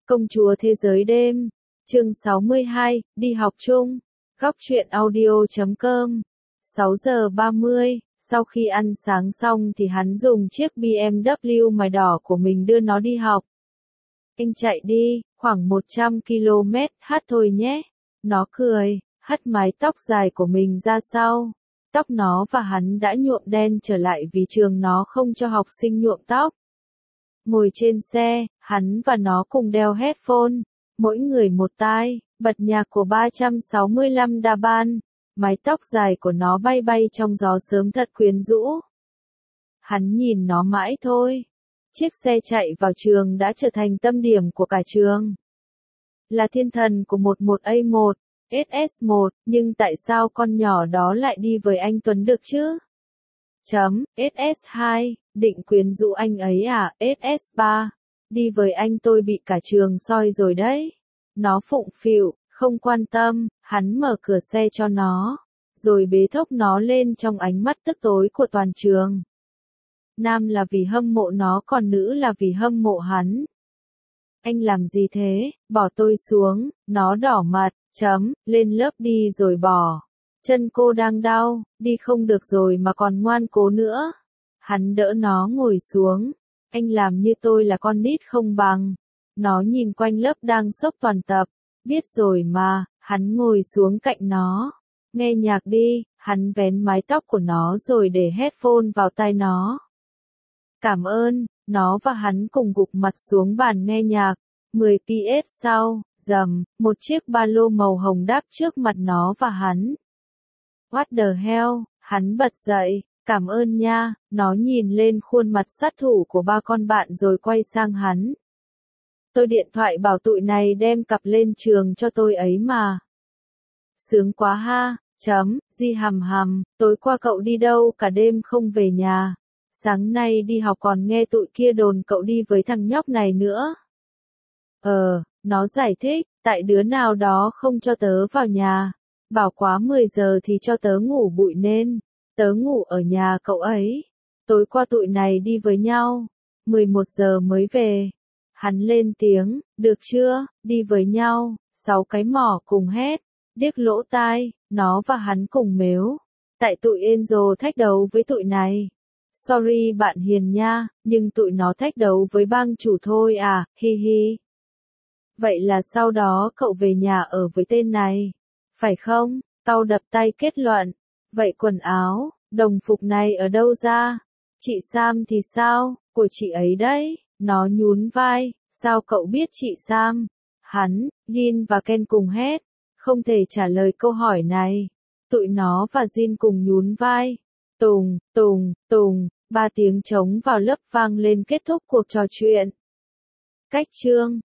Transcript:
Công chúa thế giới đêm, chương 62, đi học chung, góc truyện audio.com, 6 giờ 30, sau khi ăn sáng xong thì hắn dùng chiếc BMW màu đỏ của mình đưa nó đi học. Anh chạy đi, khoảng 100 km, hát thôi nhé. Nó cười, hất mái tóc dài của mình ra sau. Tóc nó và hắn đã nhuộm đen trở lại vì trường nó không cho học sinh nhuộm tóc. Ngồi trên xe, hắn và nó cùng đeo headphone, mỗi người một tai, bật nhạc của 365 đa ban, mái tóc dài của nó bay bay trong gió sớm thật quyến rũ. Hắn nhìn nó mãi thôi. Chiếc xe chạy vào trường đã trở thành tâm điểm của cả trường. Là thiên thần của 11A1, SS1, nhưng tại sao con nhỏ đó lại đi với anh Tuấn được chứ? SS2, định quyến rũ anh ấy à? SS3, đi với anh tôi bị cả trường soi rồi đấy. Nó phụng phịu, không quan tâm, hắn mở cửa xe cho nó, rồi bế thốc nó lên trong ánh mắt tức tối của toàn trường. Nam là vì hâm mộ nó còn nữ là vì hâm mộ hắn. Anh làm gì thế? Bỏ tôi xuống, nó đỏ mặt, lên lớp đi rồi bỏ. Chân cô đang đau, đi không được rồi mà còn ngoan cố nữa. Hắn đỡ nó ngồi xuống. Anh làm như tôi là con nít không bằng. Nó nhìn quanh lớp đang sốc toàn tập. Biết rồi mà, hắn ngồi xuống cạnh nó. Nghe nhạc đi, hắn vén mái tóc của nó rồi để headphone vào tai nó. Cảm ơn, nó và hắn cùng gục mặt xuống bàn nghe nhạc. 10 PS sau, một chiếc ba lô màu hồng đáp trước mặt nó và hắn. What the hell, hắn bật dậy, cảm ơn nha, nó nhìn lên khuôn mặt sát thủ của ba con bạn rồi quay sang hắn. Tôi điện thoại bảo tụi này đem cặp lên trường cho tôi ấy mà. Sướng quá ha, Di hầm, tối qua cậu đi đâu cả đêm không về nhà. Sáng nay đi học còn nghe tụi kia đồn cậu đi với thằng nhóc này nữa. Nó giải thích, tại đứa nào đó không cho tớ vào nhà. Bảo quá 10 giờ thì cho tớ ngủ bụi nên, tớ ngủ ở nhà cậu ấy. Tối qua tụi này đi với nhau, 11 giờ mới về. Hắn lên tiếng, được chưa, đi với nhau, 6 cái mỏ cùng hét, điếc lỗ tai, nó và hắn cùng mếu. Tại tụi Angel thách đấu với tụi này. Sorry bạn hiền nha, nhưng tụi nó thách đấu với bang chủ thôi à, hi hi. Vậy là sau đó cậu về nhà ở với tên này, phải không? Tao đập tay kết luận. Vậy quần áo, đồng phục này ở đâu ra? Chị Sam thì sao? Của chị ấy đấy. Nó nhún vai, sao cậu biết chị Sam? Hắn, Jin và Ken cùng hét, không thể trả lời câu hỏi này. Tụi nó và Jin cùng nhún vai. Tùng, 3 tiếng trống vào lớp vang lên kết thúc cuộc trò chuyện. Cách chương